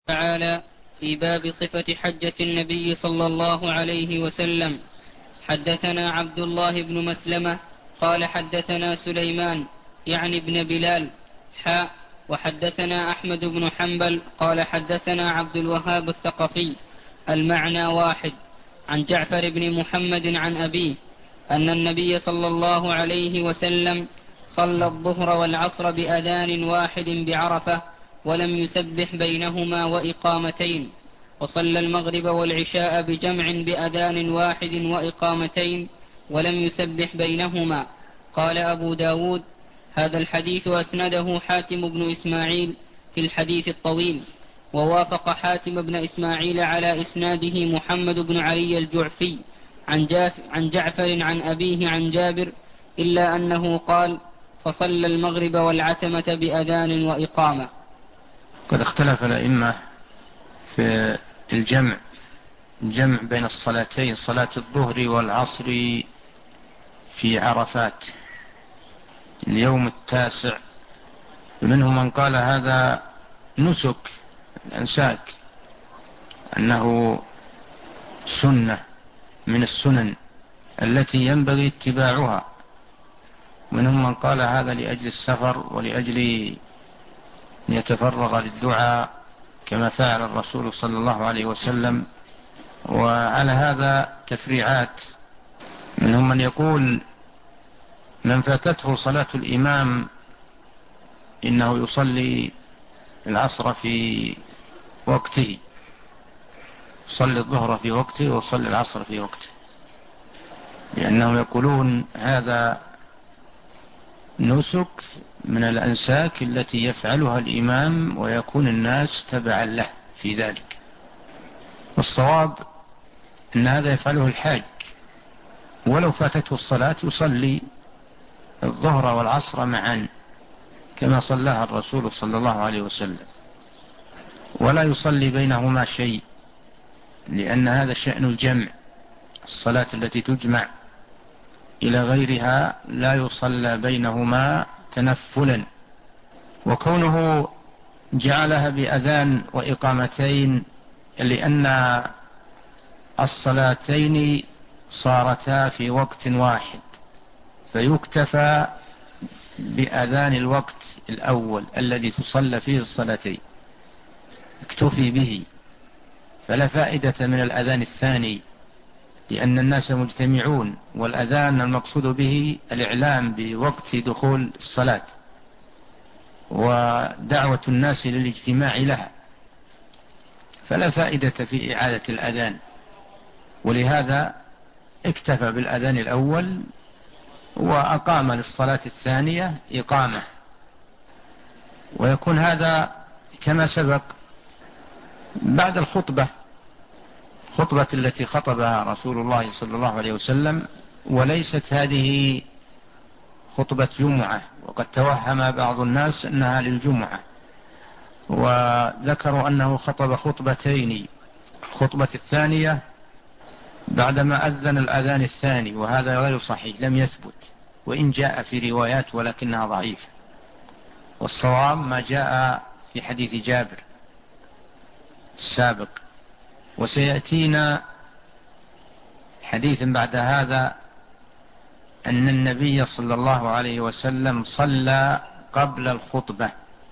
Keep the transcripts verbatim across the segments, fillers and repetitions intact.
تعالى في باب صفة حجة النبي صلى الله عليه وسلم. حدثنا عبد الله بن مسلمة قال حدثنا سليمان يعني ابن بلال حاء وحدثنا أحمد بن حنبل قال حدثنا عبد الوهاب الثقفي المعنى واحد عن جعفر بن محمد عن أبيه أن النبي صلى الله عليه وسلم صلى الظهر والعصر بأذان واحد بعرفة ولم يسبح بينهما وإقامتين، وصلى المغرب والعشاء بجمع بأذان واحد وإقامتين ولم يسبح بينهما. قال أبو داود هذا الحديث أسنده حاتم بن إسماعيل في الحديث الطويل، ووافق حاتم بن إسماعيل على إسناده محمد بن علي الجعفي عن, جاف عن جعفر عن أبيه عن جابر، إلا أنه قال فصلى المغرب والعتمة بأذان وإقامة. قد اختلف الأئمة في الجمع الجمع بين الصلاتين، صلاة الظهر والعصر في عرفات اليوم التاسع. منهم من قال هذا نسك الأنساك، أنه سنة من السنن التي ينبغي اتباعها. منهم من قال هذا لأجل السفر ولأجل أن يتفرغ للدعاء كما فعل الرسول صلى الله عليه وسلم. وعلى هذا تفريعات. منهم من يقول من فاتته صلاة الإمام إنه يصلي العصر في وقته، يصلي الظهر في وقته ويصلي العصر في وقته، لأنهم يقولون هذا نسك من الأنساك التي يفعلها الإمام ويكون الناس تبعا له في ذلك. والصواب أن هذا يفعله الحاج، ولو فاتته الصلاة يصلي الظهر والعصر معا كما صلىها الرسول صلى الله عليه وسلم، ولا يصلي بينهما شيء، لأن هذا شأن الجمع. الصلاة التي تجمع إلى غيرها لا يصلى بينهما تنفلا. وكونه جعلها بأذان وإقامتين لأن الصلاتين صارتا في وقت واحد، فيكتفى بأذان الوقت الأول الذي تصلى فيه الصلاتين، اكتفي به، فلا فائدة من الأذان الثاني، لأن الناس مجتمعون، والأذان المقصود به الإعلام بوقت دخول الصلاة ودعوة الناس للاجتماع لها، فلا فائدة في إعادة الأذان. ولهذا اكتفى بالأذان الأول وأقام للصلاة الثانية إقامة. ويكون هذا كما سبق بعد الخطبة، خطبة التي خطبها رسول الله صلى الله عليه وسلم، وليست هذه خطبة جمعة، وقد توهم بعض الناس أنها للجمعة، وذكروا أنه خطب خطبتين، الخطبة الثانية بعدما أذن الأذان الثاني، وهذا غير صحيح، لم يثبت، وإن جاء في روايات ولكنها ضعيفة. والصواب ما جاء في حديث جابر السابق. وسيأتينا حديث بعد هذا أن النبي صلى الله عليه وسلم صلى قبل الخطبة،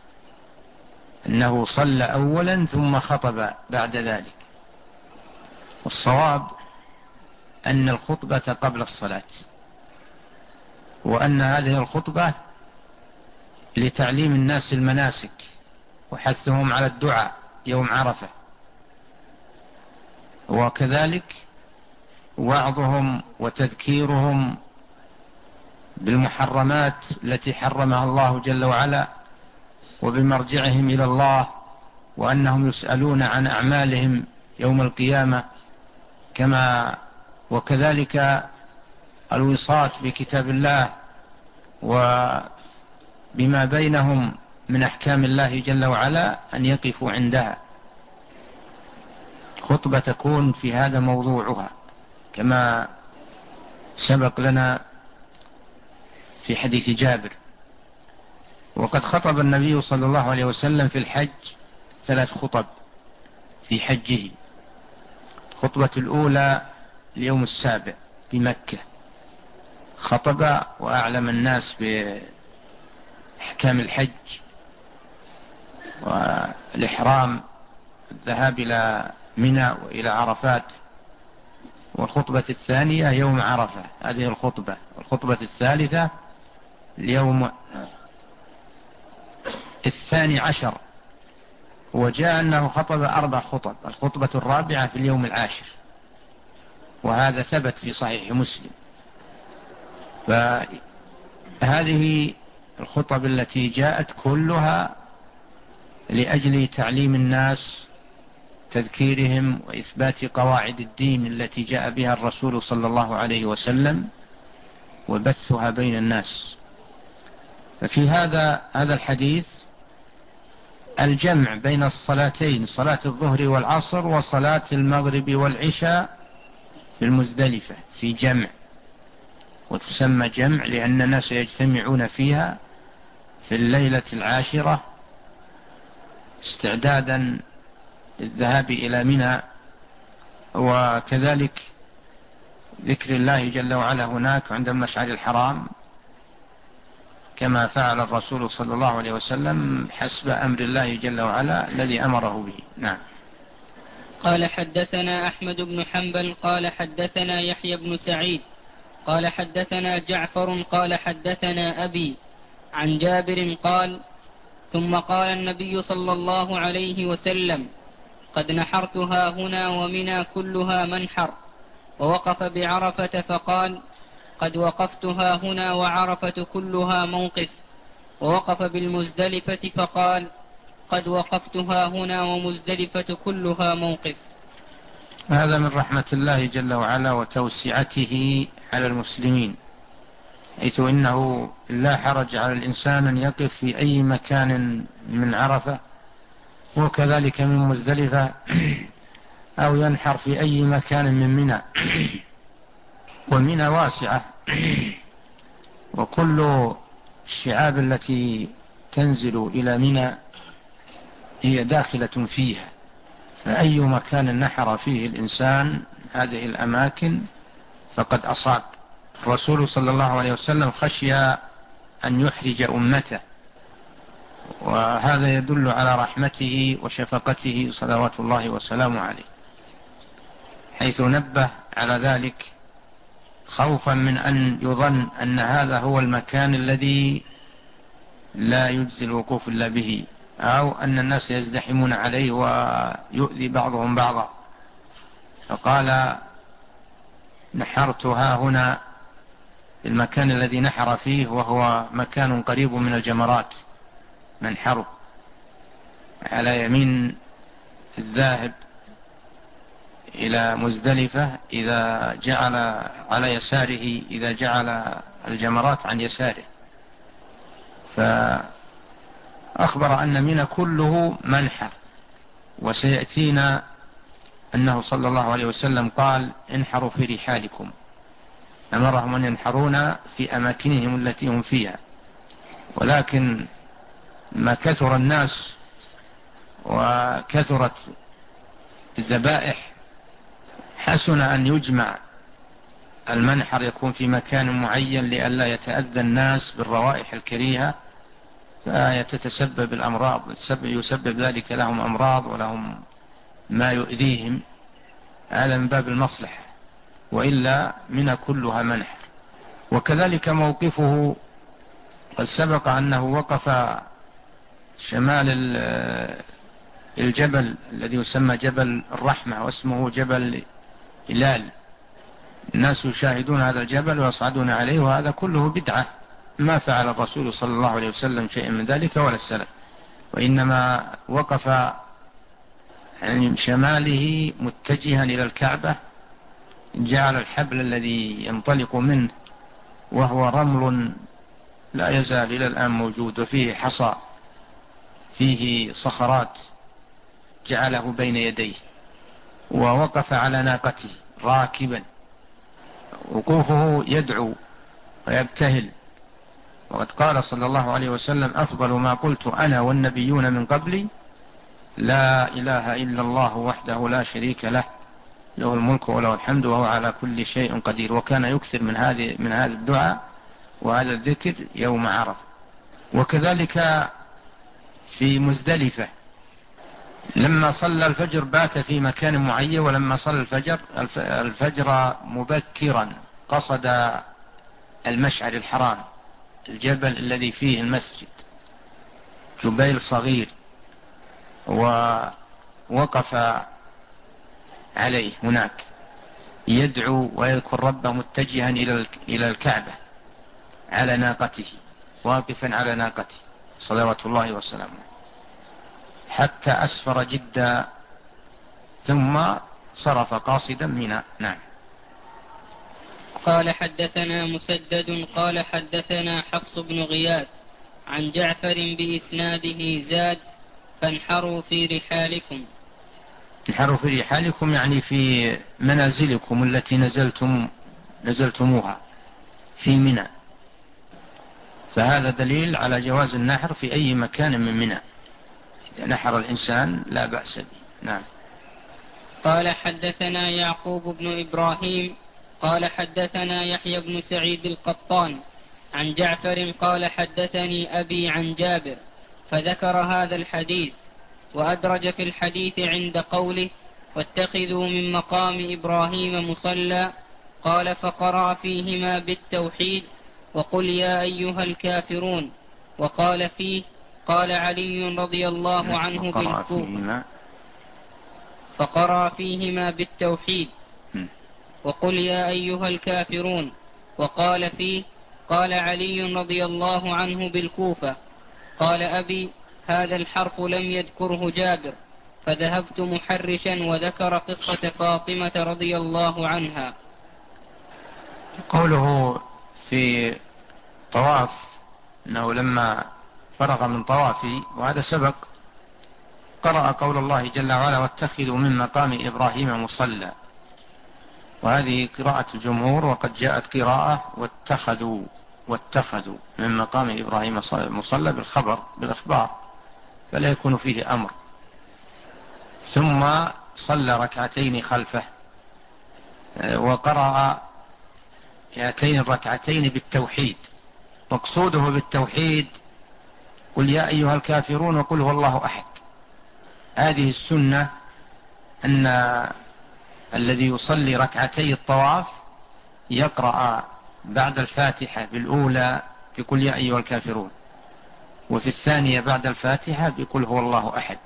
أنه صلى أولا ثم خطب بعد ذلك. والصواب أن الخطبة قبل الصلاة، وأن هذه الخطبة لتعليم الناس المناسك وحثهم على الدعاء يوم عرفة، وكذلك وعظهم وتذكيرهم بالمحرمات التي حرمها الله جل وعلا، وبمرجعهم إلى الله، وأنهم يسألون عن أعمالهم يوم القيامة، كما وكذلك الوصاة بكتاب الله وبما بينهم من أحكام الله جل وعلا أن يقفوا عندها. خطبة تكون في هذا موضوعها كما سبق لنا في حديث جابر. وقد خطب النبي صلى الله عليه وسلم في الحج ثلاث خطب، في حجه. الخطبة الأولى اليوم السابع في مكة، خطب وأعلم الناس بأحكام الحج والإحرام، الذهاب إلى منى وإلى عرفات. والخطبة الثانية يوم عرفة، هذه الخطبة. الخطبة الثالثة اليوم الثاني عشر، وجاء أنه خطب أربع خطب، الخطبة الرابعة في اليوم العاشر، وهذا ثبت في صحيح مسلم. فهذه الخطب التي جاءت كلها لأجل تعليم الناس، تذكيرهم وإثبات قواعد الدين التي جاء بها الرسول صلى الله عليه وسلم، وبثها بين الناس. ففي هذا هذا الحديث الجمع بين الصلاتين، صلاة الظهر والعصر وصلاة المغرب والعشاء في المزدلفة، في جمع، وتسمى جمع لأن الناس يجتمعون فيها في الليلة العاشرة استعدادا للذهاب إلى منى، وكذلك ذكر الله جل وعلا هناك عند المشعر الحرام، كما فعل الرسول صلى الله عليه وسلم حسب أمر الله جل وعلا الذي أمره به. نعم. قال حدثنا أحمد بن حنبل قال حدثنا يحيى بن سعيد قال حدثنا جعفر قال حدثنا أبي عن جابر قال: ثم قال النبي صلى الله عليه وسلم: قد نحرتها هنا ومنى كلها منحر. ووقف بعرفة فقال: قد وقفتها هنا وعرفة كلها موقف. ووقف بالمزدلفة فقال: قد وقفتها هنا ومزدلفة كلها موقف. هذا من رحمة الله جل وعلا وتوسعته على المسلمين، حيث إنه لا حرج على الإنسان أن يقف في أي مكان من عرفة، وكذلك من مزدلفة، أو ينحر في أي مكان من منى. ومنى واسعة، وكل الشعاب التي تنزل إلى منى هي داخلة فيها، فأي مكان نحر فيه الإنسان هذه الأماكن فقد أصاب. الرسول صلى الله عليه وسلم خشي أن يحرج أمته، وهذا يدل على رحمته وشفقته صلوات الله وسلامه عليه، حيث نبه على ذلك خوفا من أن يظن أن هذا هو المكان الذي لا يجزي الوقوف إلا به، أو أن الناس يزدحمون عليه ويؤذي بعضهم بعضا. فقال: نحرتها هنا، المكان الذي نحر فيه وهو مكان قريب من الجمرات، منحره على يمين الذاهب إلى مزدلفة، إذا جعل على يساره، إذا جعل الجمرات عن يساره. فأخبر أن منى كله منحر، وسيأتينا أنه صلى الله عليه وسلم قال: انحروا في رحالكم، أمرهم أن ينحرون في أماكنهم التي هم فيها. ولكن ما كثر الناس وكثرت الذبائح حسن أن يجمع المنحر، يكون في مكان معين لئلا يتأذى الناس بالروائح الكريهة فيتسبب الأمراض، يسبب ذلك لهم أمراض ولهم ما يؤذيهم، هذا من باب المصلحة، وإلا من كلها منحر. وكذلك موقفه قد سبق أنه وقف شمال الجبل الذي يسمى جبل الرحمة، واسمه جبل هلال. الناس يشاهدون هذا الجبل ويصعدون عليه، وهذا كله بدعة، ما فعل الرسول صلى الله عليه وسلم شيئا من ذلك ولا السلف، وإنما وقف عن شماله متجها إلى الكعبة، جعل الحبل الذي ينطلق منه وهو رمل لا يزال إلى الآن موجود، وفيه حصى فيه صخرات، جعله بين يديه، ووقف على ناقته راكبا، وقوفه يدعو ويبتهل. وقد قال صلى الله عليه وسلم: أفضل ما قلت أنا والنبيون من قبلي لا إله إلا الله وحده لا شريك له له الملك وله الحمد وهو على كل شيء قدير. وكان يكثر من هذه من هذا الدعاء وهذا الذكر يوم عرفة. وكذلك في مزدلفة لما صلى الفجر بات في مكان معين، ولما صلى الفجر الفجر مبكرا قصد المشعر الحرام، الجبل الذي فيه المسجد، جبيل صغير، ووقف عليه هناك يدعو ويذكر ربه متجها إلى الكعبة على ناقته، واقفا على ناقته صلوات الله وسلامه، حتى أسفر جدا ثم صرف قاصدا منى. نعم. قال حدثنا مسدد قال حدثنا حفص بن غياث عن جعفر بإسناده زاد فانحروا في رحالكم. انحروا في رحالكم يعني في منازلكم التي نزلتم نزلتموها في منى، فهذا دليل على جواز النحر في أي مكان من منى، إذا نحر الإنسان لا بأس به. نعم. قال حدثنا يعقوب بن إبراهيم قال حدثنا يحيى بن سعيد القطان عن جعفر قال حدثني أبي عن جابر فذكر هذا الحديث، وأدرج في الحديث عند قوله واتخذوا من مقام إبراهيم مصلى، قال فقرأ فيهما بالتوحيد وقل يا أيها الكافرون، وقال فيه قال علي رضي الله عنه بالكوفة فقرأ فيهما بالتوحيد وقل يا أيها الكافرون، وقال فيه قال علي رضي الله عنه بالكوفة. قال أبي هذا الحرف لم يذكره جابر، فذهبت محرشا وذكر قصة فاطمة رضي الله عنها. قوله في طواف أنه لما فرغ من طوافه، وهذا سبق، قرأ قول الله جل وعلا واتخذوا من مقام إبراهيم مصلى، وهذه قراءة الجمهور، وقد جاءت قراءة واتخذوا واتخذوا من مقام إبراهيم مصلى بالخبر بالإخبار، فلا يكون فيه أمر. ثم صلى ركعتين خلفه وقرأ هاتين الركعتين بالتوحيد، مقصوده بالتوحيد قل يا أيها الكافرون وقل هو الله أحد. هذه السنة أن الذي يصلي ركعتي الطواف يقرأ بعد الفاتحة بالأولى بقل يا أيها الكافرون، وفي الثانية بعد الفاتحة بقل هو الله أحد.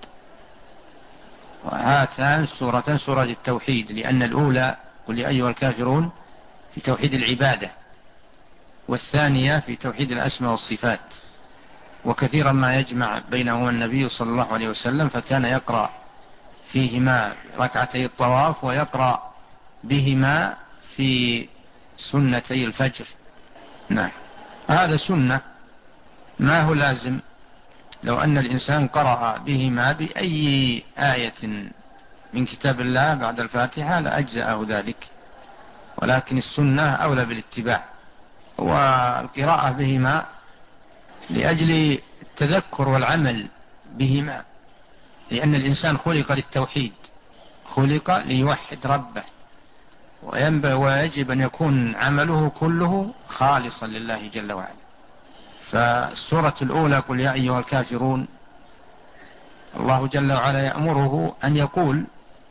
وهاتان سورة سورة التوحيد، لأن الأولى قل يا أيها الكافرون في توحيد العبادة، والثانية في توحيد الأسماء والصفات. وكثيرا ما يجمع بينهما النبي صلى الله عليه وسلم، فكان يقرأ فيهما ركعتي الطواف ويقرأ بهما في سنتي الفجر. نعم، هذا سنة، ما هو لازم. لو أن الإنسان قرأ بهما بأي آية من كتاب الله بعد الفاتحة لأجزأه ذلك، ولكن السنة أولى بالاتباع. والقراءة بهما لأجل التذكر والعمل بهما، لأن الإنسان خلق للتوحيد، خلق ليوحد ربه، وينبغي ويجب أن يكون عمله كله خالصا لله جل وعلا. فالسورة الأولى قل يا أيها الكافرون، الله جل وعلا يأمره أن يقول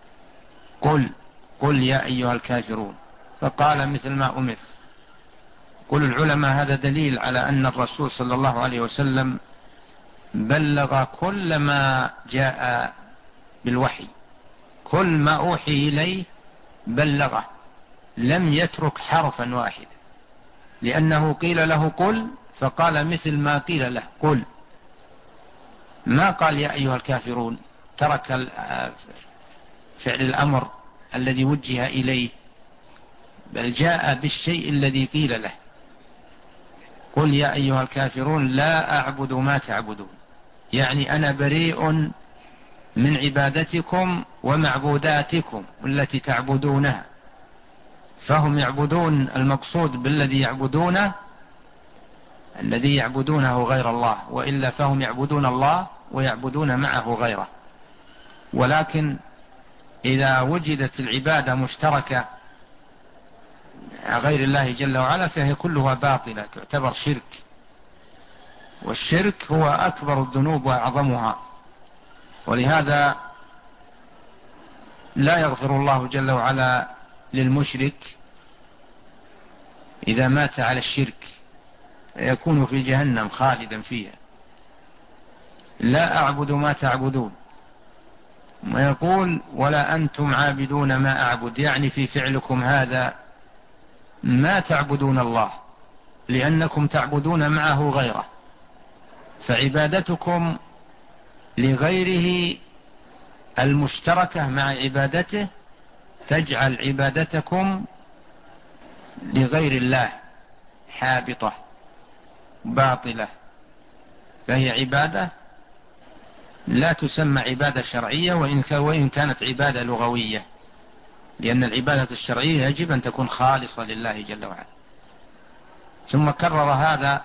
قل قل يا أيها الكافرون، فقال مثل ما أمر. قل العلماء هذا دليل على أن الرسول صلى الله عليه وسلم بلغ كل ما جاء بالوحي، كل ما أوحي إليه بلغه، لم يترك حرفا واحدا، لأنه قيل له قل فقال مثل ما قيل له قل، ما قال يا أيها الكافرون، ترك فعل الأمر الذي وجه إليه، بل جاء بالشيء الذي قيل له. قل يا أيها الكافرون لا أعبد ما تعبدون، يعني أنا بريء من عبادتكم ومعبوداتكم التي تعبدونها. فهم يعبدون المقصود بالذي يعبدونه الذي يعبدونه غير الله، وإلا فهم يعبدون الله ويعبدون معه غيره. ولكن إذا وجدت العبادة مشتركة غير الله جل وعلا فهي كلها باطلة، تعتبر شرك، والشرك هو أكبر الذنوب وأعظمها، ولهذا لا يغفر الله جل وعلا للمشرك إذا مات على الشرك، يكون في جهنم خالدا فيها. لا أعبد ما تعبدون، ويقول ولا أنتم عابدون ما أعبد، يعني في فعلكم هذا ما تعبدون الله، لأنكم تعبدون معه غيره، فعبادتكم لغيره المشتركة مع عبادته تجعل عبادتكم لغير الله حابطة باطلة، فهي عبادة لا تسمى عبادة شرعية وإن كانت عبادة لغوية، لأن العبادة الشرعية يجب أن تكون خالصة لله جل وعلا. ثم كرر هذا،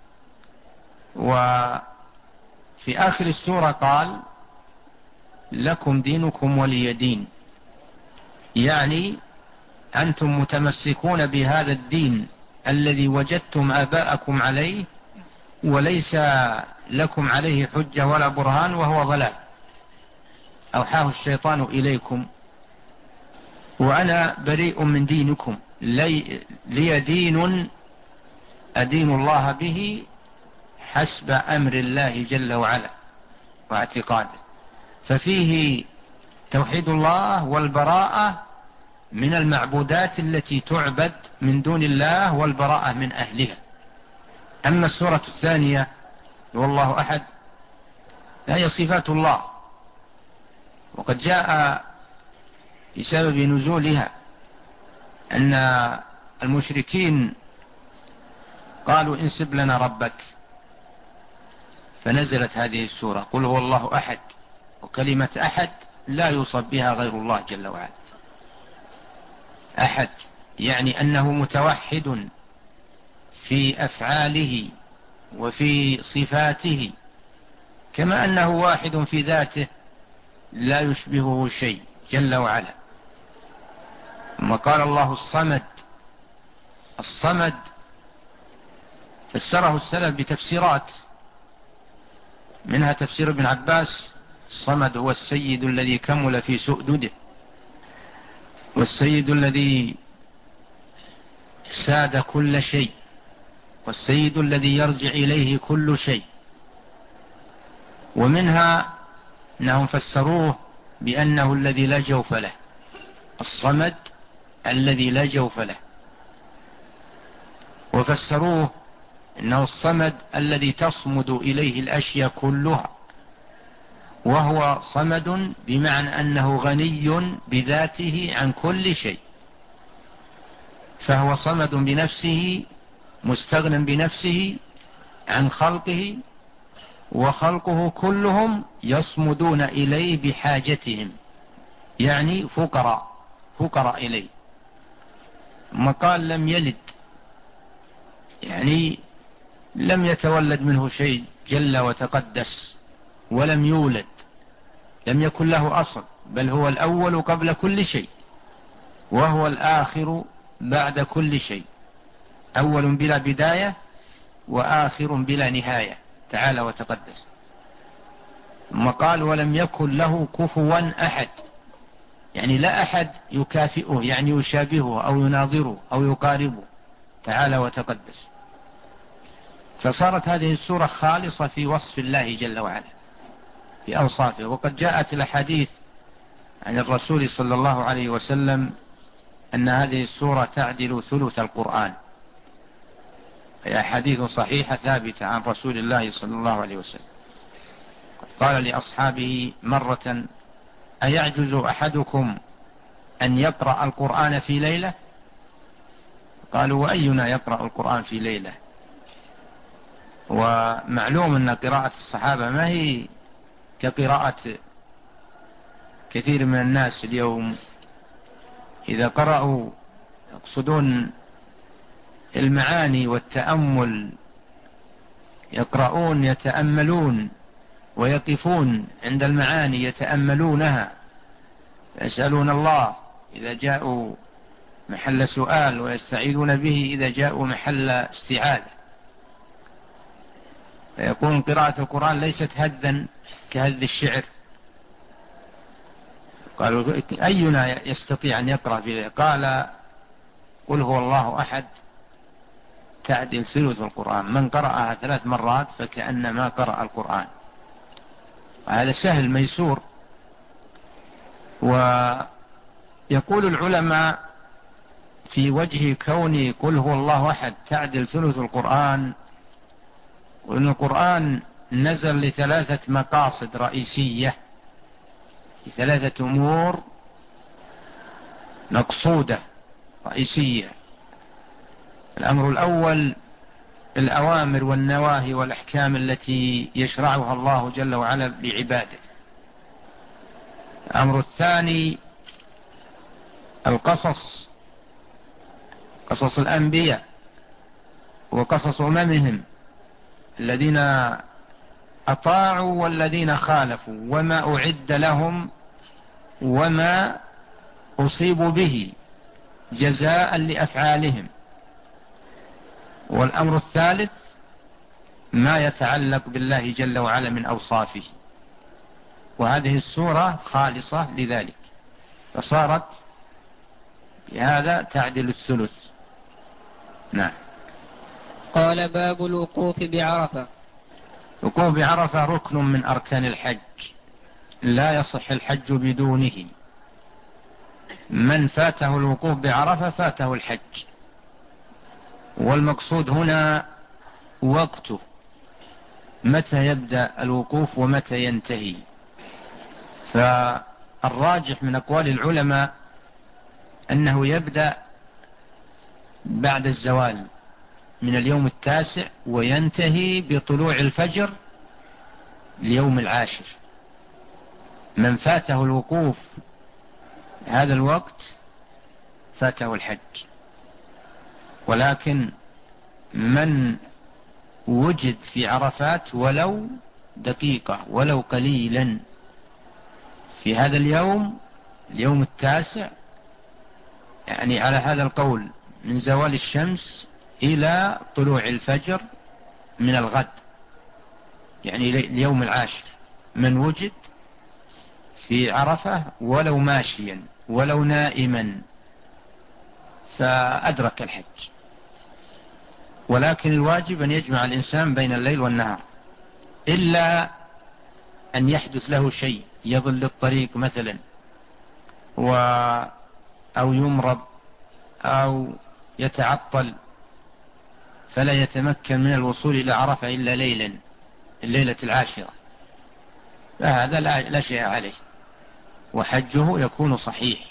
وفي آخر السورة قال لكم دينكم ولي دين، يعني أنتم متمسكون بهذا الدين الذي وجدتم آباءكم عليه وليس لكم عليه حجة ولا برهان، وهو ضلال أوحاه الشيطان إليكم، وأنا بريء من دينكم، لي, لي دين أدين الله به حسب أمر الله جل وعلا واعتقاده، ففيه توحيد الله والبراءة من المعبودات التي تعبد من دون الله والبراءة من أهلها. أما السورة الثانية والله أحد فهي صفات الله، وقد جاء بسبب نزولها أن المشركين قالوا انسب لنا ربك، فنزلت هذه السورة قل هو الله أحد، وكلمة أحد لا يوصف بها غير الله جل وعلا. أحد يعني أنه متوحد في أفعاله وفي صفاته، كما أنه واحد في ذاته لا يشبهه شيء جل وعلا. ثم قال الله الصمد، الصمد فسره السلف بتفسيرات، منها تفسير ابن عباس الصمد هو السيد الذي كمل في سؤدده، والسيد الذي ساد كل شيء، والسيد الذي يرجع إليه كل شيء. ومنها أنهم فسروه بأنه الذي لا جوف له، الصمد الذي لا جوف له، وفسروه أنه الصمد الذي تصمد إليه الأشياء كلها، وهو صمد بمعنى أنه غني بذاته عن كل شيء، فهو صمد بنفسه مستغن بنفسه عن خلقه، وخلقه كلهم يصمدون إليه بحاجتهم، يعني فقراء فقراء إليه. ثم قال لم يلد، يعني لم يتولد منه شيء جل وتقدس، ولم يولد، لم يكن له أصل، بل هو الأول قبل كل شيء، وهو الآخر بعد كل شيء، أول بلا بداية وآخر بلا نهاية تعالى وتقدس. ثم قال ولم يكن له كفوا أحد، يعني لا أحد يكافئه، يعني يشابهه أو يناظره أو يقاربه تعالى وتقدس. فصارت هذه السورة خالصة في وصف الله جل وعلا في أوصافه. وقد جاءت الأحاديث عن الرسول صلى الله عليه وسلم أن هذه السورة تعدل ثلث القرآن، هي أحاديث صحيحة ثابتة عن رسول الله صلى الله عليه وسلم. قال لأصحابه مرة أيعجز أحدكم أن يقرأ القرآن في ليلة؟ قالوا وأينا يقرأ القرآن في ليلة؟ ومعلوم أن قراءة الصحابة ما هي كقراءة كثير من الناس اليوم، إذا قرأوا يقصدون المعاني والتأمل، يقرؤون يتأملون ويقفون عند المعاني يتأملونها، يسألون الله إذا جاءوا محل سؤال، ويستعيذون به إذا جاءوا محل استعاذة. فيكون قراءة القرآن ليست هدا كهد الشعر. قالوا أينا يستطيع أن يقرأ في ذلك؟ قال قل هو الله أحد تعدل ثلث القرآن، من قرأها ثلاث مرات فكأنما قرأ القرآن. هذا سهل ميسور. ويقول العلماء في وجه كون قل هو الله أحد تعدل ثلث القرآن، وأن القرآن نزل لثلاثة مقاصد رئيسية، لثلاثة أمور مقصودة رئيسية. الأمر الأول الأوامر والنواهي والأحكام التي يشرعها الله جل وعلا لعباده. الأمر الثاني القصص، قصص الأنبياء وقصص أممهم الذين أطاعوا والذين خالفوا، وما أعد لهم وما أصيبوا به جزاء لأفعالهم. والأمر الثالث ما يتعلق بالله جل وعلا من أوصافه، وهذه السورة خالصة لذلك، فصارت بهذا تعدل الثلث. نعم. قال باب الوقوف بعرفة. الوقوف بعرفة ركن من أركان الحج، لا يصح الحج بدونه. من فاته الوقوف بعرفة فاته الحج. والمقصود هنا وقته، متى يبدأ الوقوف ومتى ينتهي. فالراجح من أقوال العلماء أنه يبدأ بعد الزوال من اليوم التاسع، وينتهي بطلوع الفجر اليوم العاشر. من فاته الوقوف هذا الوقت فاته الحج. ولكن من وجد في عرفات ولو دقيقة ولو قليلا في هذا اليوم، اليوم التاسع، يعني على هذا القول من زوال الشمس إلى طلوع الفجر من الغد، يعني اليوم العاشر، من وجد في عرفة ولو ماشيا ولو نائما فأدرك الحج. ولكن الواجب أن يجمع الإنسان بين الليل والنهار، إلا أن يحدث له شيء يضل الطريق مثلا، و أو يمرض أو يتعطل فلا يتمكن من الوصول إلى عرفة إلا ليلا، الليلة العاشرة، فهذا لا شيء عليه وحجه يكون صحيح.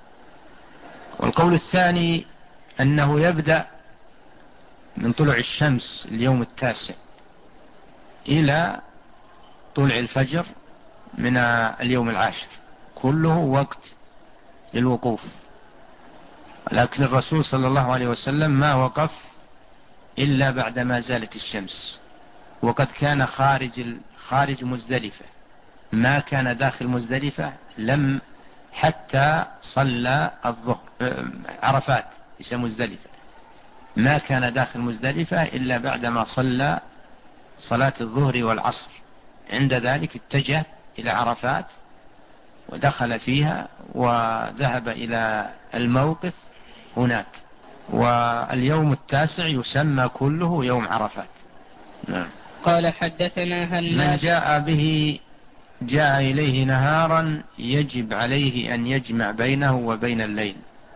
والقول الثاني أنه يبدأ من طلوع الشمس اليوم التاسع إلى طلوع الفجر من اليوم العاشر، كله وقت للوقوف. لكن الرسول صلى الله عليه وسلم ما وقف إلا بعدما زالت الشمس، وقد كان خارج خارج مزدلفة، ما كان داخل مزدلفة لم حتى صلى الظهر. عرفات ليس مزدلفة، ما كان داخل مزدلفة إلا بعدما صلى صلاة الظهر والعصر. عند ذلك اتجه إلى عرفات ودخل فيها وذهب إلى الموقف هناك. واليوم التاسع يسمى كله يوم عرفات. نعم. قال حدثنا هناد. من جاء به جاء إليه نهارا يجب عليه أن يجمع بينه وبين الليل،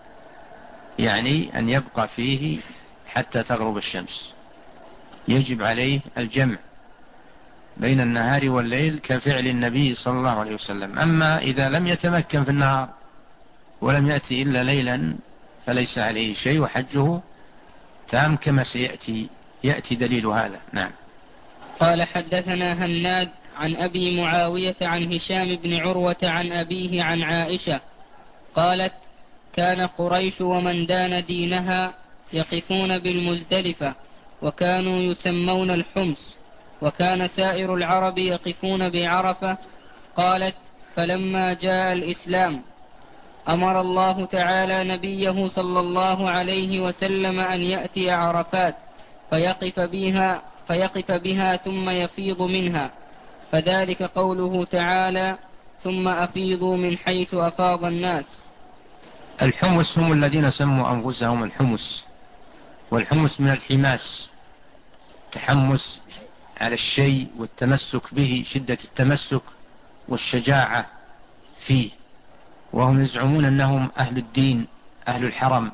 يعني أن يبقى فيه حتى تغرب الشمس، يجب عليه الجمع بين النهار والليل كفعل النبي صلى الله عليه وسلم. أما إذا لم يتمكن في النهار ولم يأتي إلا ليلا فليس عليه شيء وحجه تام كما سيأتي يأتي دليل هذا. نعم. قال حدثنا هناد عن أبي معاوية عن هشام بن عروة عن أبيه عن عائشة قالت: كان قريش ومن دان دينها يقفون بالمزدلفة، وكانوا يسمون الحمص، وكان سائر العرب يقفون بعرفة. قالت: فلما جاء الإسلام أمر الله تعالى نبيه صلى الله عليه وسلم أن يأتي عرفات فيقف بها, فيقف بها ثم يفيض منها، فذلك قوله تعالى: ثم أفيضوا من حيث أفاض الناس. الحمس هم الذين سموا أنفسهم الحمس، والحمس من الحماس، تحمس على الشيء والتمسك به، شدة التمسك والشجاعة فيه، وهم يزعمون أنهم أهل الدين أهل الحرم،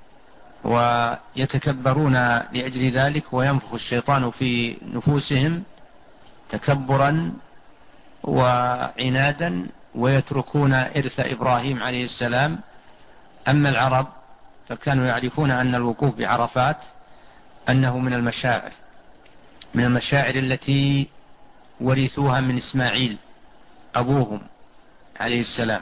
ويتكبرون لأجل ذلك، وينفخ الشيطان في نفوسهم تكبرا وعنادا، ويتركون إرث إبراهيم عليه السلام. أما العرب فكانوا يعرفون أن الوقوف بعرفات أنه من المشاعر من المشاعر التي ورثوها من إسماعيل أبوهم عليه السلام.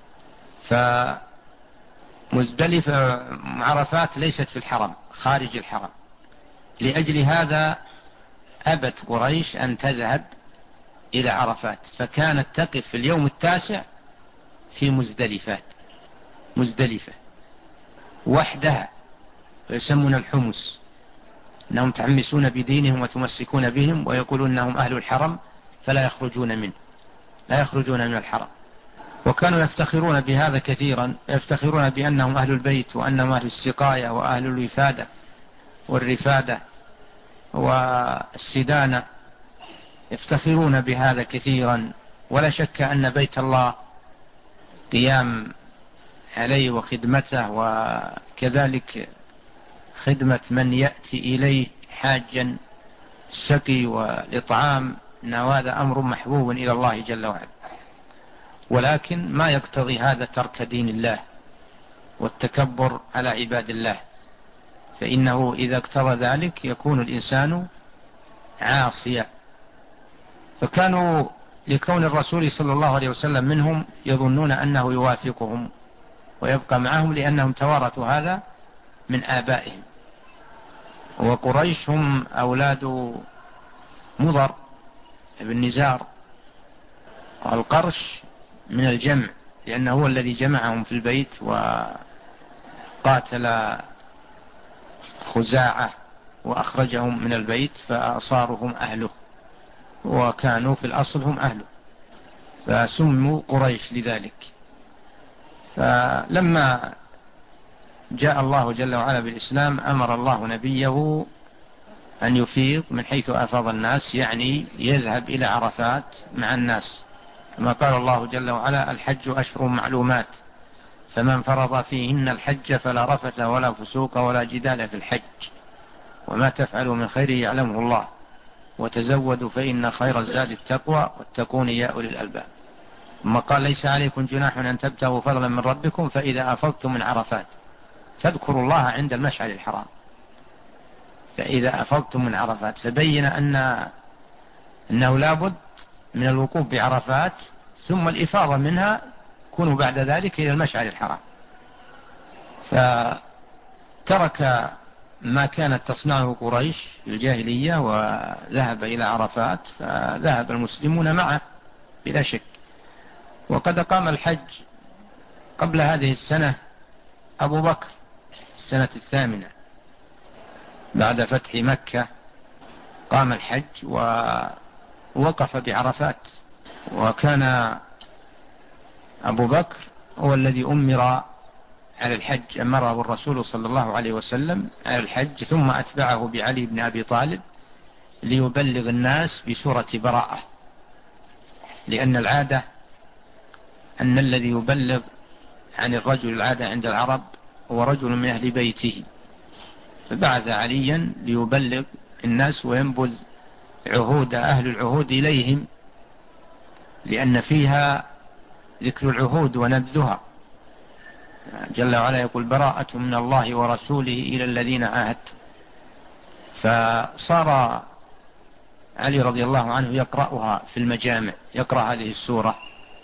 فمزدلفة عرفات ليست في الحرم، خارج الحرم، لأجل هذا أبت قريش أن تذهب إلى عرفات، فكانت تقف في اليوم التاسع في مزدلفات مزدلفة وحدها، ويسمون الحمس، أنهم متحمسون بدينهم وتمسكون بهم، ويقولون أنهم أهل الحرم فلا يخرجون منه لا يخرجون من الحرم. وكانوا يفتخرون بهذا كثيرا، يفتخرون بأنهم أهل البيت، وأنهم أهل السقاية وأهل الوفادة والرفادة والسدانة، يفتخرون بهذا كثيرا. ولا شك أن بيت الله قيام عليه وخدمته، وكذلك خدمة من يأتي إليه حاجا، السقي والإطعام، إن هذا أمر محبوب إلى الله جل وعلا. ولكن ما يقتضي هذا ترك دين الله والتكبر على عباد الله، فإنه إذا اقتضى ذلك يكون الإنسان عاصيا. فكانوا لكون الرسول صلى الله عليه وسلم منهم يظنون أنه يوافقهم ويبقى معهم، لأنهم توارثوا هذا من آبائهم. وقريش هم أولاد مضر بن نزار، والقرش من الجمع، لأنه هو الذي جمعهم في البيت وقاتل خزاعة وأخرجهم من البيت، فصاروا هم أهله، وكانوا في الأصل هم أهله، فسموا قريش لذلك. فلما جاء الله جل وعلا بالإسلام أمر الله نبيه أن يفيض من حيث أفاض الناس، يعني يذهب إلى عرفات مع الناس، كما قال الله جل وعلا: الحج أشهر معلومات، فمن فرض فيهن الحج فلا رفث ولا فسوق ولا جدال في الحج، وما تفعلوا من خير يعلمه الله، وتزودوا فإن خير الزاد التقوى واتقون يا أولي الألباب. ثم قال: ليس عليكم جناح أن تبتغوا فضلا من ربكم فإذا أفضتم من عرفات فاذكروا الله عند المشعر الحرام. فإذا أفضتم من عرفات، فبين أن أنه لابد من الوقوف بعرفات ثم الإفاضة منها، كونوا بعد ذلك إلى المشعر الحرام. فترك ما كانت تصنعه قريش في الجاهلية وذهب إلى عرفات، فذهب المسلمون معه بلا شك. وقد قام الحج قبل هذه السنة أبو بكر السنة الثامنة بعد فتح مكة، قام الحج ووقف بعرفات. وكان أبو بكر هو الذي أمر على الحج، أمره الرسول صلى الله عليه وسلم على الحج، ثم أتبعه بعلي بن أبي طالب ليبلغ الناس بسورة براءة، لأن العادة أن الذي يبلغ عن الرجل، العادة عند العرب، هو رجل من أهل بيته، فبعث عليا ليبلغ الناس وينبذ عهود أهل العهود إليهم، لأن فيها ذكر العهود ونبذها. جل وعلا يقول: براءة من الله ورسوله إلى الذين عاهدتم. فصار علي رضي الله عنه يقرأها في المجامع، يقرأ هذه السورة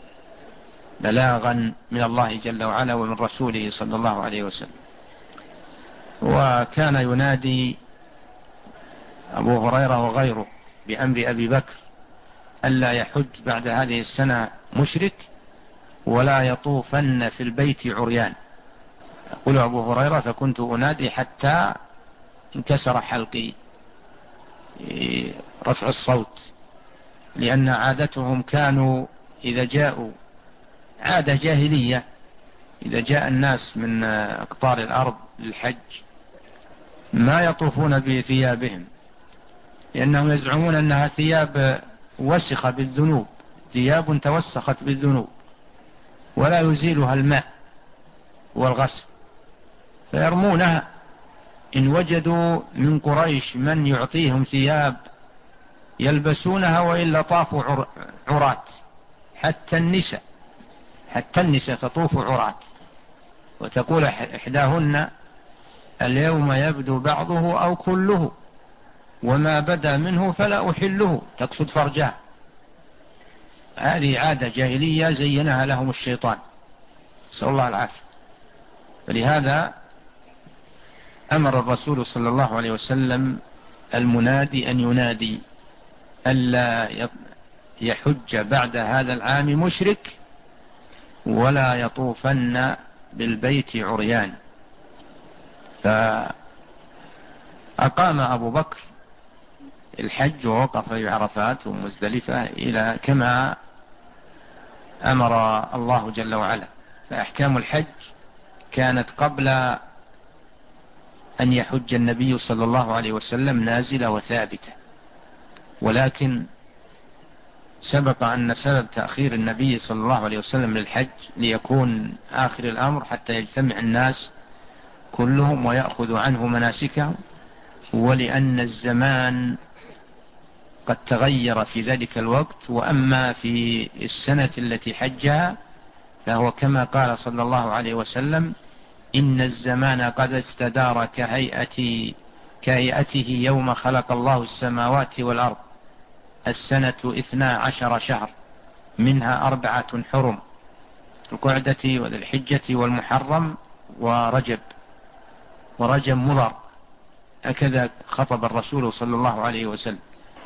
بلاغا من الله جل وعلا ومن رسوله صلى الله عليه وسلم. وكان ينادي أبو هريرة وغيره بأمر أبي بكر ألا يحج بعد هذه السنة مشرك ولا يطوفن في البيت عريان. يقول أبو هريرة فكنت أنادي حتى انكسر حلقي رفع الصوت، لأن عادتهم كانوا إذا جاءوا، عادة جاهلية، إذا جاء الناس من أقطار الأرض للحج ما يطوفون بثيابهم، لأنهم يزعمون أنها ثياب وسخة بالذنوب، ثياب توسخت بالذنوب ولا يزيلها الماء والغسل، فيرمونها. إن وجدوا من قريش من يعطيهم ثياب يلبسونها، وإلا طافوا عرات. حتى النساء حتى النساء تطوف عرات، وتقول إحداهن اليوم يبدو بعضه أو كله وما بدا منه فلا أحله، تقصد فرجاه. هذه عادة جاهلية زينها لهم الشيطان، نسأل الله العافية. فلهذا أمر الرسول صلى الله عليه وسلم المنادي أن ينادي ألا يحج بعد هذا العام مشرك ولا يطوفن بالبيت عريان. فأقام أبو بكر الحج ووقف في عرفات ومزدلفة إلى كما أمر الله جل وعلا. فأحكام الحج كانت قبل أن يحج النبي صلى الله عليه وسلم نازلة وثابتة، ولكن سبق أن سبب تأخير النبي صلى الله عليه وسلم للحج ليكون آخر الأمر حتى يجتمع الناس كلهم ويأخذوا عنه مناسكهم، ولأن الزمان قد تغير في ذلك الوقت. وأما في السنة التي حجها فهو كما قال صلى الله عليه وسلم إن الزمان قد استدار كهيئة كهيئته يوم خلق الله السماوات والأرض، السنة اثنا عشر شهر منها أربعة حرم، القعدة وذي الحجة والمحرم ورجب ورجب مضر. هكذا خطب الرسول صلى الله عليه وسلم.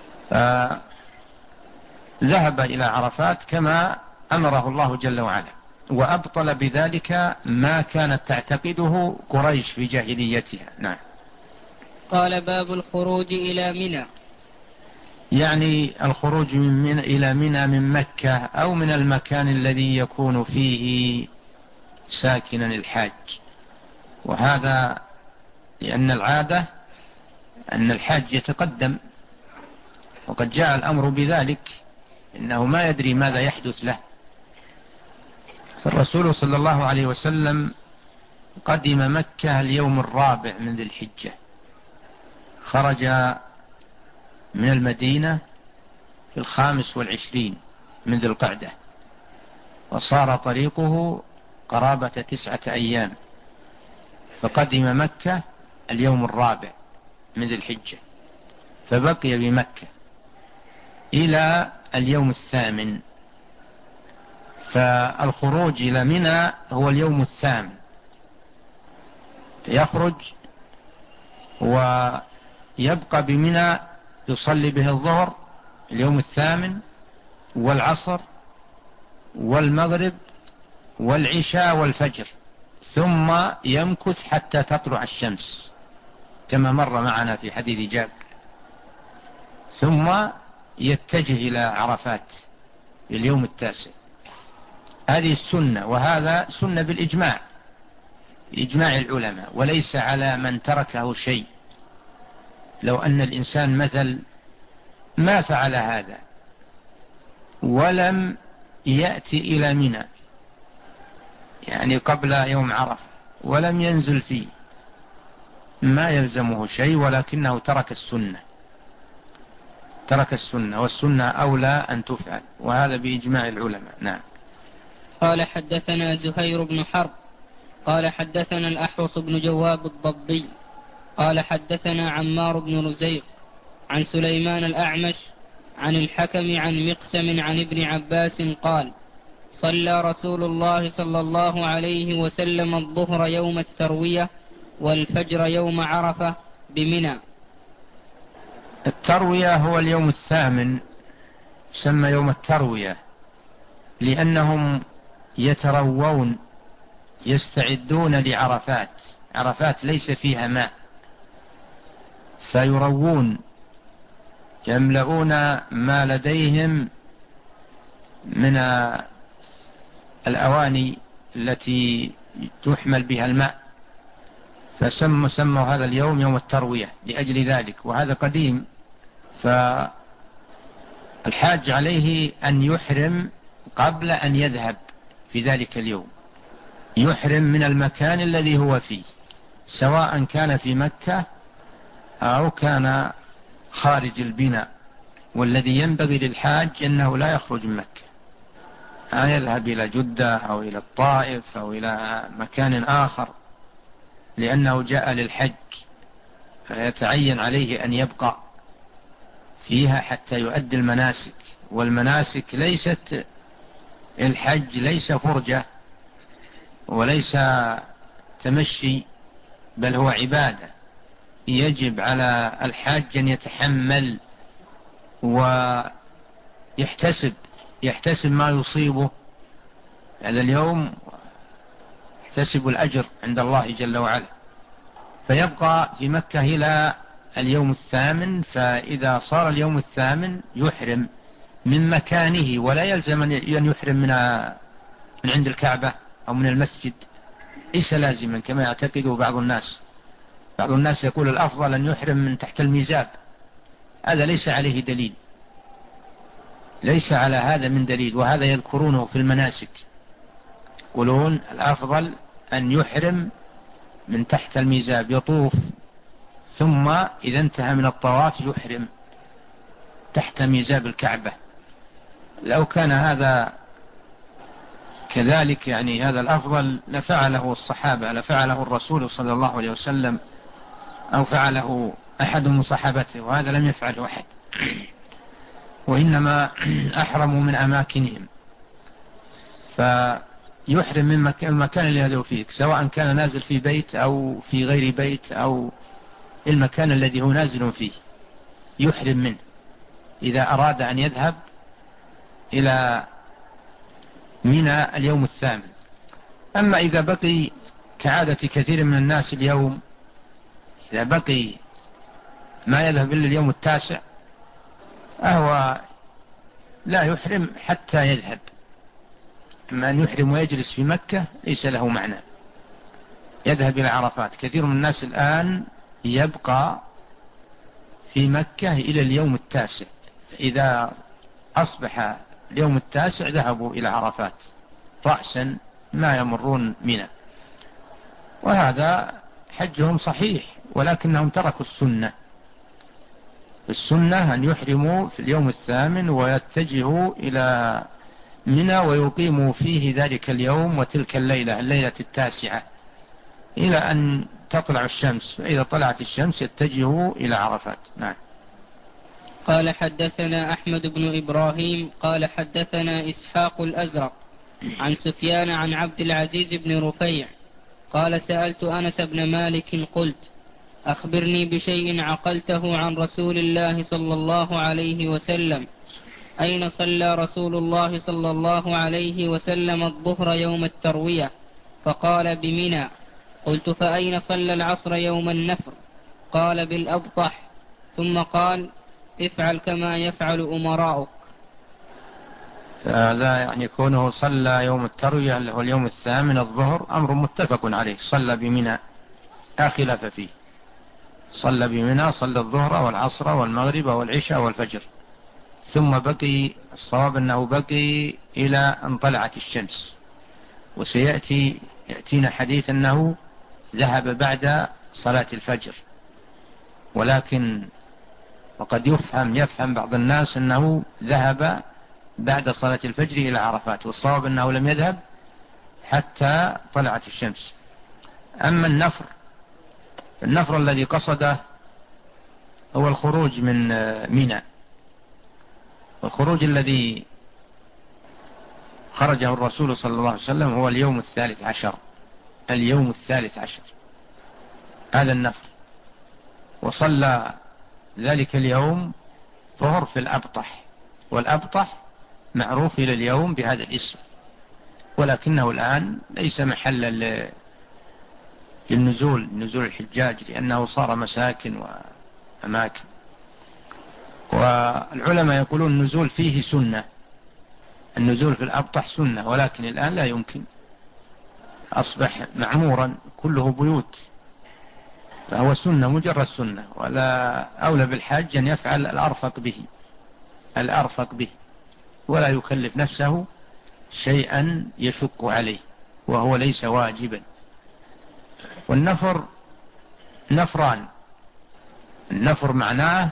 ذهب إلى عرفات كما أمره الله جل وعلا، وأبطل بذلك ما كانت تعتقده قريش في جاهليتها. نعم. قال باب الخروج إلى منى، يعني الخروج من منى إلى منى من مكة أو من المكان الذي يكون فيه ساكنا الحاج. وهذا لأن العادة أن الحاج يتقدم، وقد جاء الأمر بذلك، إنه ما يدري ماذا يحدث له. فالرسول صلى الله عليه وسلم قدم مكة اليوم الرابع من ذي الحجة، خرج من المدينة في الخامس والعشرين من ذي القعدة، وصار طريقه قرابة تسعة أيام، فقدم مكة اليوم الرابع من ذي الحجة، فبقي بمكة إلى اليوم الثامن. فالخروج إلى منى هو اليوم الثامن، يخرج ويبقى بمنى يصلي به الظهر اليوم الثامن والعصر والمغرب والعشاء والفجر، ثم يمكث حتى تطلع الشمس كما مر معنا في حديث جابر، ثم يتجه إلى عرفات اليوم التاسع. هذه السنة، وهذا سنة بالإجماع، إجماع العلماء، وليس على من تركه شيء. لو أن الإنسان مثل ما فعل هذا ولم يأتي إلى منى يعني قبل يوم عرفة ولم ينزل فيه ما يلزمه شيء، ولكنه ترك السنة ترك السنة والسنة أولى أن تفعل، وهذا بإجماع العلماء. نعم. قال حدثنا زهير بن حرب قال حدثنا الأحوص بن جواب الضبي قال حدثنا عمار بن رزيق عن سليمان الأعمش عن الحكم عن مقسم عن ابن عباس قال صلى رسول الله صلى الله عليه وسلم الظهر يوم التروية والفجر يوم عرفة بمنى. التروية هو اليوم الثامن، سمى يوم التروية لأنهم يتروون، يستعدون لعرفات. عرفات ليس فيها ماء، فيروون، يملؤون ما لديهم من الأواني التي تحمل بها الماء، فسموا سموا هذا اليوم يوم التروية لأجل ذلك. وهذا قديم، فالحاج عليه أن يحرم قبل أن يذهب في ذلك اليوم، يحرم من المكان الذي هو فيه، سواء كان في مكة أو كان خارج البناء. والذي ينبغي للحاج أنه لا يخرج من مكة، لا يذهب إلى جدة أو إلى الطائف أو إلى مكان آخر، لأنه جاء للحج، فيتعين عليه أن يبقى فيها حتى يؤدي المناسك. والمناسك ليست، الحج ليس فرجة وليس تمشي، بل هو عبادة. يجب على الحاج أن يتحمل ويحتسب يحتسب ما يصيبه هذا اليوم، يحتسب الأجر عند الله جل وعلا، فيبقى في مكة إلى اليوم الثامن. فإذا صار اليوم الثامن يحرم من مكانه، ولا يلزم أن يحرم من من عند الكعبة أو من المسجد، ليس لازما كما يعتقده بعض الناس. بعض الناس يقول الأفضل أن يحرم من تحت الميزاب، هذا ليس عليه دليل، ليس على هذا من دليل، وهذا يذكرونه في المناسك، يقولون الأفضل أن يحرم من تحت الميزاب، يطوف ثم إذا انتهى من الطواف يحرم تحت ميزاب الكعبة. لو كان هذا كذلك، يعني هذا الأفضل، لفعله الصحابة، لفعله الرسول صلى الله عليه وسلم، أو فعله أحد من صحابته، وهذا لم يفعله أحد، وإنما أحرموا من أماكنهم. فيحرم من المكان اللي هذا فيه، سواء كان نازل في بيت أو في غير بيت أو المكان الذي هو نازل فيه، يحرم منه إذا أراد أن يذهب إلى منى اليوم الثامن. أما إذا بقي كعادة كثير من الناس اليوم، إذا بقي ما يذهب إلا اليوم التاسع، أهو لا يحرم حتى يذهب. أما أن يحرم ويجلس في مكة ليس له معنى، يذهب إلى عرفات. كثير من الناس الآن يبقى في مكة إلى اليوم التاسع، إذا أصبح اليوم التاسع ذهبوا إلى عرفات رأسا، ما يمرون منى، وهذا حجهم صحيح، ولكنهم تركوا السنة. السنة أن يحرموا في اليوم الثامن ويتجهوا إلى منى ويقيموا فيه ذلك اليوم وتلك الليلة، الليلة التاسعة، إلى أن تطلع الشمس، فإذا طلعت الشمس يتجهوا إلى عرفات. نعم. قال حدثنا أحمد بن إبراهيم قال حدثنا إسحاق الأزرق عن سفيان عن عبد العزيز بن رفيع قال سألت أنس بن مالك قلت أخبرني بشيء عقلته عن رسول الله صلى الله عليه وسلم، أين صلى رسول الله صلى الله عليه وسلم الظهر يوم التروية؟ فقال بمنى. قلت فأين صلى العصر يوم النفر؟ قال بالأبطح. ثم قال افعل كما يفعل أمراؤك. هذا يعني كونه صلى يوم التروية اللي هو اليوم الثامن الظهر أمر متفق عليه، صلى بمنى لا خلاف فيه، صلى بمنى، صلى الظهر والعصر والمغرب والعشاء والفجر، ثم بقي، الصواب أنه بقي إلى أن طلعت الشمس. وسيأتي يأتينا حديث أنه ذهب بعد صلاة الفجر، ولكن وقد يفهم يفهم بعض الناس أنه ذهب بعد صلاة الفجر إلى عرفات، والصواب أنه لم يذهب حتى طلعت الشمس. أما النفر، النفر الذي قصده هو الخروج من منى، الخروج الذي خرجه الرسول صلى الله عليه وسلم هو اليوم الثالث عشر، اليوم الثالث عشر هذا النفر. وصلى ذلك اليوم ظهر في الأبطح، والأبطح معروف إلى اليوم بهذا الاسم، ولكنه الآن ليس محلا للنزول نزول الحجاج، لأنه صار مساكن وأماكن. والعلماء يقولون النزول فيه سنة، النزول في الأبطح سنة، ولكن الآن لا يمكن، أصبح معمورا كله بيوت، فهو سنة مجرد سنة، ولا أولى بالحج أن يفعل الأرفق به الأرفق به ولا يكلف نفسه شيئا يشق عليه وهو ليس واجبا. والنفر نفران، النفر معناه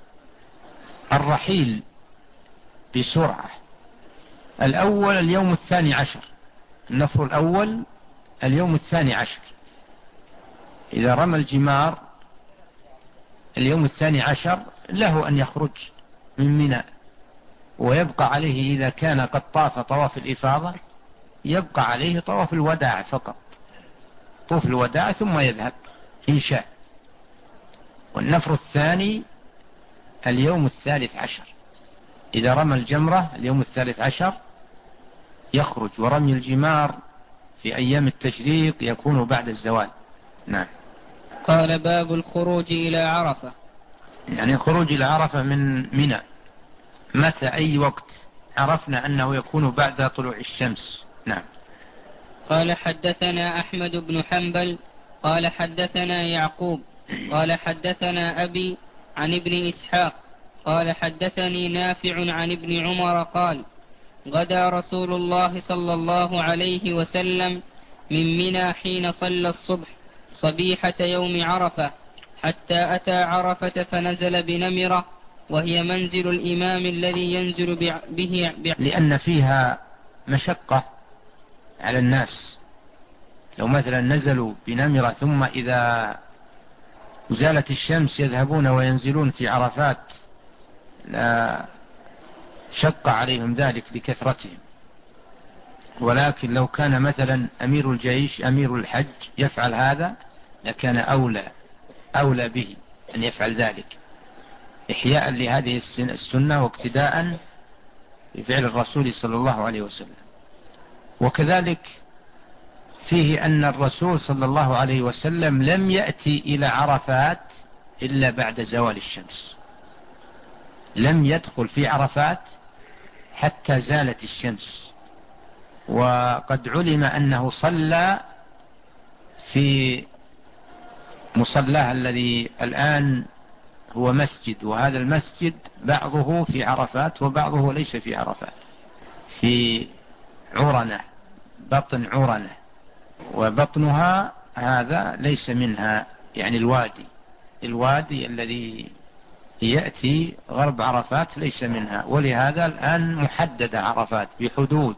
الرحيل بسرعة. الأول اليوم الثاني عشر، النفر الأول اليوم الثاني عشر، إذا رمى الجمار اليوم الثاني عشر له أن يخرج من منى، ويبقى عليه إذا كان قد طاف طواف الإفاضة يبقى عليه طواف الوداع فقط، طوف الوداع ثم يذهب إن شاء. والنفر الثاني اليوم الثالث عشر، إذا رمى الجمرة اليوم الثالث عشر يخرج، ورمي الجمار في أيام التشريق يكون بعد الزوال. نعم. قال باب الخروج إلى عرفة. يعني الخروج إلى عرفة من منى متى أي وقت؟ عرفنا أنه يكون بعد طلوع الشمس. نعم. قال حدثنا أحمد بن حنبل قال حدثنا يعقوب قال حدثنا أبي عن ابن إسحاق قال حدثني نافع عن ابن عمر قال غدا رسول الله صلى الله عليه وسلم من منى حين صلى الصبح صبيحة يوم عرفة، حتى أتى عرفة فنزل بنمرة، وهي منزل الإمام الذي ينزل به ب... لأن فيها مشقة على الناس. لو مثلا نزلوا بنمرة ثم إذا زالت الشمس يذهبون وينزلون في عرفات لا شق عليهم ذلك لكثرتهم. ولكن لو كان مثلا أمير الجيش أمير الحج يفعل هذا لكان أولى أولى به أن يفعل ذلك، إحياء لهذه السنة واقتداء بفعل الرسول صلى الله عليه وسلم. وكذلك فيه أن الرسول صلى الله عليه وسلم لم يأتي إلى عرفات إلا بعد زوال الشمس، لم يدخل في عرفات حتى زالت الشمس. وقد علم أنه صلى في مصلاه الذي الآن هو مسجد، وهذا المسجد بعضه في عرفات وبعضه ليس في عرفات، في عرنة، بطن عرنة، وبطنها هذا ليس منها، يعني الوادي الوادي الذي يأتي غرب عرفات ليس منها. ولهذا الآن محددة عرفات بحدود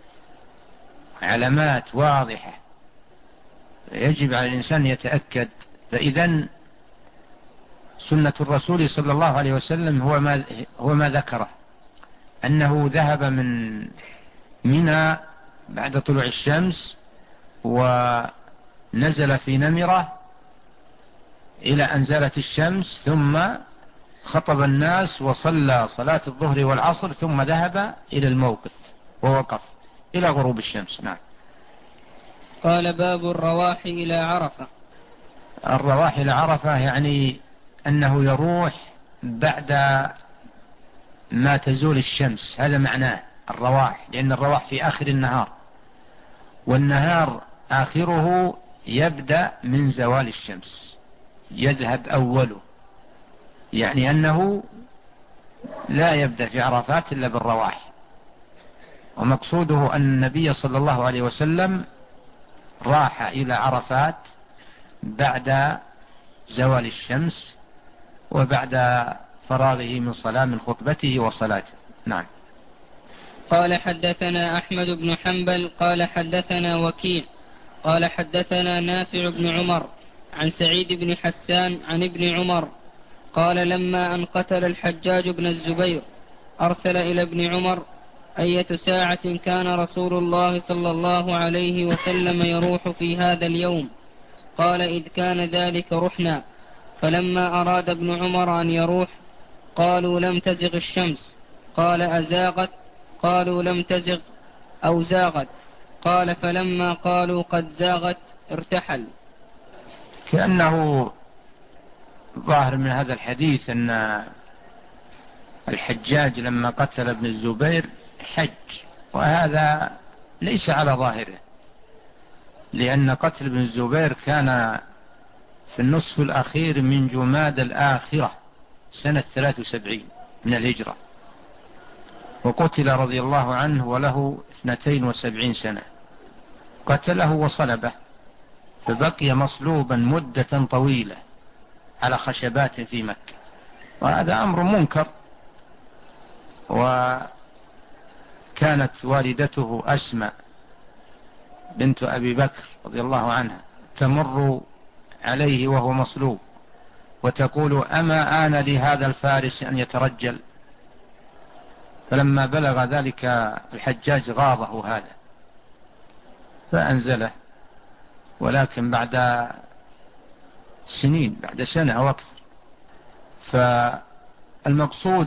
علامات واضحة، يجب على الإنسان يتأكد. فإذن سنة الرسول صلى الله عليه وسلم هو ما, هو ما ذكره، أنه ذهب من منى بعد طلوع الشمس ونزل في نمرة إلى أن زالت الشمس، ثم خطب الناس وصلى صلاة الظهر والعصر، ثم ذهب إلى الموقف ووقف إلى غروب الشمس. نعم. قال باب الرواح إلى عرفة. الرواح إلى عرفة يعني أنه يروح بعد ما تزول الشمس، هذا معناه الرواح، لأن الرواح في آخر النهار، والنهار آخره يبدأ من زوال الشمس، يذهب أوله، يعني أنه لا يبدأ في عرفات إلا بالرواح. ومقصوده أن النبي صلى الله عليه وسلم راح إلى عرفات بعد زوال الشمس وبعد فراغه من صلاة من خطبته وصلاته. نعم. قال حدثنا أحمد بن حنبل قال حدثنا وكيع قال حدثنا نافع بن عمر عن سعيد بن حسان عن ابن عمر قال لما أن قتل الحجاج بن الزبير أرسل إلى ابن عمر أية ساعة كان رسول الله صلى الله عليه وسلم يروح في هذا اليوم؟ قال إذ كان ذلك رحنا. فلما أراد ابن عمر أن يروح قالوا لم تزغ الشمس، قال أزاغت؟ قالوا لم تزغ أو زاغت. قال فلما قالوا قد زاغت ارتحل. كأنه ظاهر من هذا الحديث أن الحجاج لما قتل ابن الزبير حج، وهذا ليس على ظاهره، لأن قتل ابن الزبير كان في النصف الأخير من جماد الآخرة سنة ثلاث وسبعين من الهجرة، وقتل رضي الله عنه وله اثنتين وسبعين سنة، قتله وصلبه، فبقي مصلوبا مدة طويلة على خشبات في مكة، وهذا أمر منكر. وكانت والدته أسماء بنت أبي بكر رضي الله عنها تمر عليه وهو مصلوب وتقول أما آن لهذا الفارس أن يترجل؟ فلما بلغ ذلك الحجاج غاضه هذا فأنزله، ولكن بعد سنين، بعد سنة أو أكثر. فالمقصود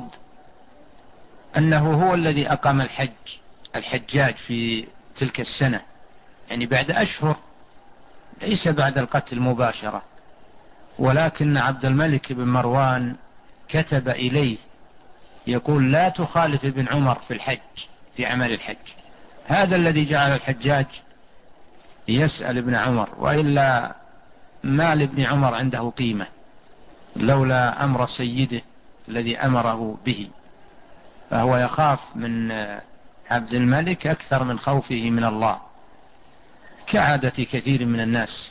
أنه هو الذي أقام الحج الحجاج في تلك السنة، يعني بعد أشهر، ليس بعد القتل مباشرة. ولكن عبد الملك بن مروان كتب إليه يقول لا تخالف ابن عمر في الحج، في عمل الحج. هذا الذي جعل الحجاج يسأل ابن عمر، وإلا ما لابن عمر عنده قيمة لولا أمر سيده الذي أمره به، فهو يخاف من عبد الملك أكثر من خوفه من الله، كعادة كثير من الناس.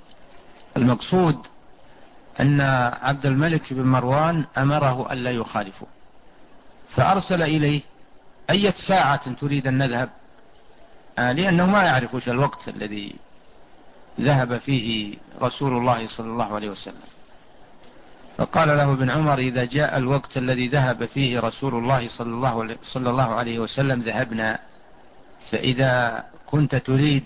المقصود أن عبد الملك بن مروان أمره ألا يخالفه، فأرسل إليه أية ساعة تريد أن نذهب، آه لأنه ما يعرف وش الوقت الذي ذهب فيه رسول الله صلى الله عليه وسلم. فقال له ابن عمر إذا جاء الوقت الذي ذهب فيه رسول الله صلى الله, صلى الله عليه وسلم ذهبنا، فإذا كنت تريد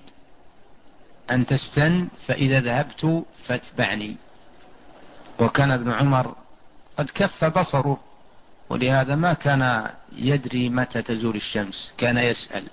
أن تستن فإذا ذهبت فاتبعني. وكان ابن عمر قد كف بصره، ولهذا ما كان يدري متى تزول الشمس، كان يسأل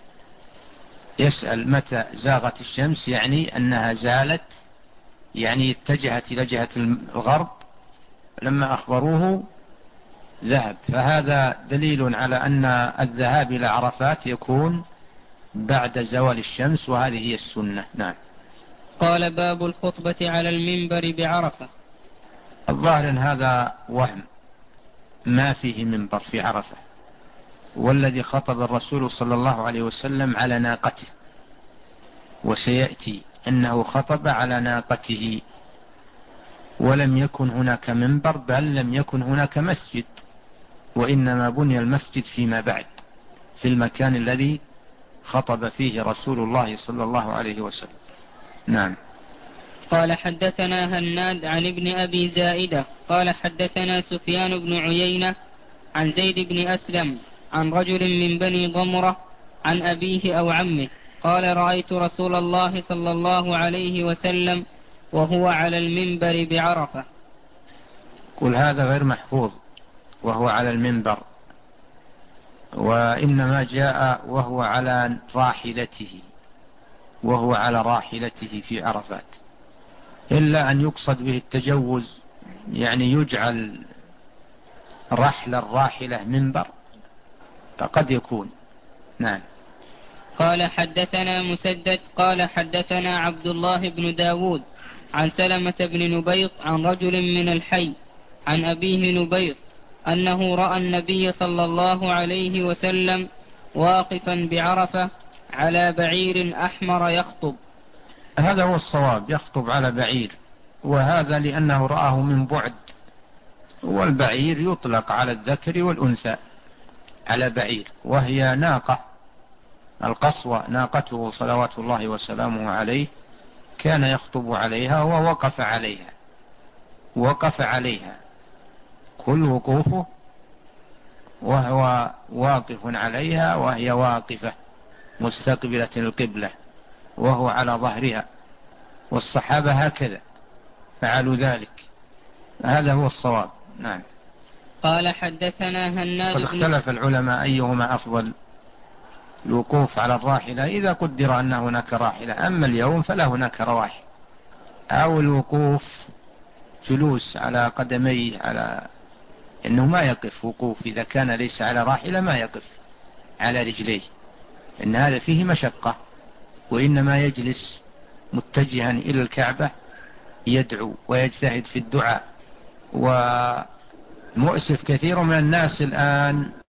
يسأل متى زاغت الشمس، يعني أنها زالت، يعني اتجهت إلى جهة الغرب. لما أخبروه ذهب. فهذا دليل على أن الذهاب إلى عرفات يكون بعد زوال الشمس، وهذه هي السنة. نعم. قال باب الخطبة على المنبر بعرفة. الظاهر أن هذا وهم، ما فيه منبر في عرفة، والذي خطب الرسول صلى الله عليه وسلم على ناقته، وسيأتي أنه خطب على ناقته، ولم يكن هناك منبر، بل لم يكن هناك مسجد، وإنما بني المسجد فيما بعد في المكان الذي خطب فيه رسول الله صلى الله عليه وسلم. نعم. قال حدثنا هناد عن ابن أبي زائدة قال حدثنا سفيان بن عيينة عن زيد بن أسلم عن رجل من بني ضمرة عن أبيه أو عمه قال رأيت رسول الله صلى الله عليه وسلم وهو على المنبر بعرفة. قل هذا غير محفوظ، وهو على المنبر، وإنما جاء وهو على راحلته، وهو على راحلته في عرفات، إلا أن يقصد به التجوز، يعني يجعل رحل الراحلة منبر، فقد يكون. نعم. قال حدثنا مسدد قال حدثنا عبد الله بن داود عن سلمة بن نبيط عن رجل من الحي عن أبيه نبيط أنه رأى النبي صلى الله عليه وسلم واقفا بعرفة على بعير أحمر يخطب. هذا هو الصواب، يخطب على بعير، وهذا لأنه رآه من بعد، والبعير يطلق على الذكر والأنثى على بعير، وهي ناقة القصوى ناقته صلوات الله وسلامه عليه، كان يخطب عليها ووقف عليها وقف عليها كل وقوفه وهو واقف عليها، وهي واقفة مستقبلة القبلة، وهو على ظهرها، والصحابة هكذا فعلوا ذلك، هذا هو الصواب. نعم. قال حدثنا هناد قد بن اختلف العلماء أيهما أفضل، الوقوف على الراحلة إذا قدر أن هناك راحلة، أما اليوم فلا هناك رواحل، أو الوقوف جلوس على قدميه، على أنه ما يقف وقوف إذا كان ليس على راحلة، ما يقف على رجليه، إن هذا فيه مشقة، وإنما يجلس متجها إلى الكعبة يدعو ويجتهد في الدعاء. ومؤسف كثير من الناس الآن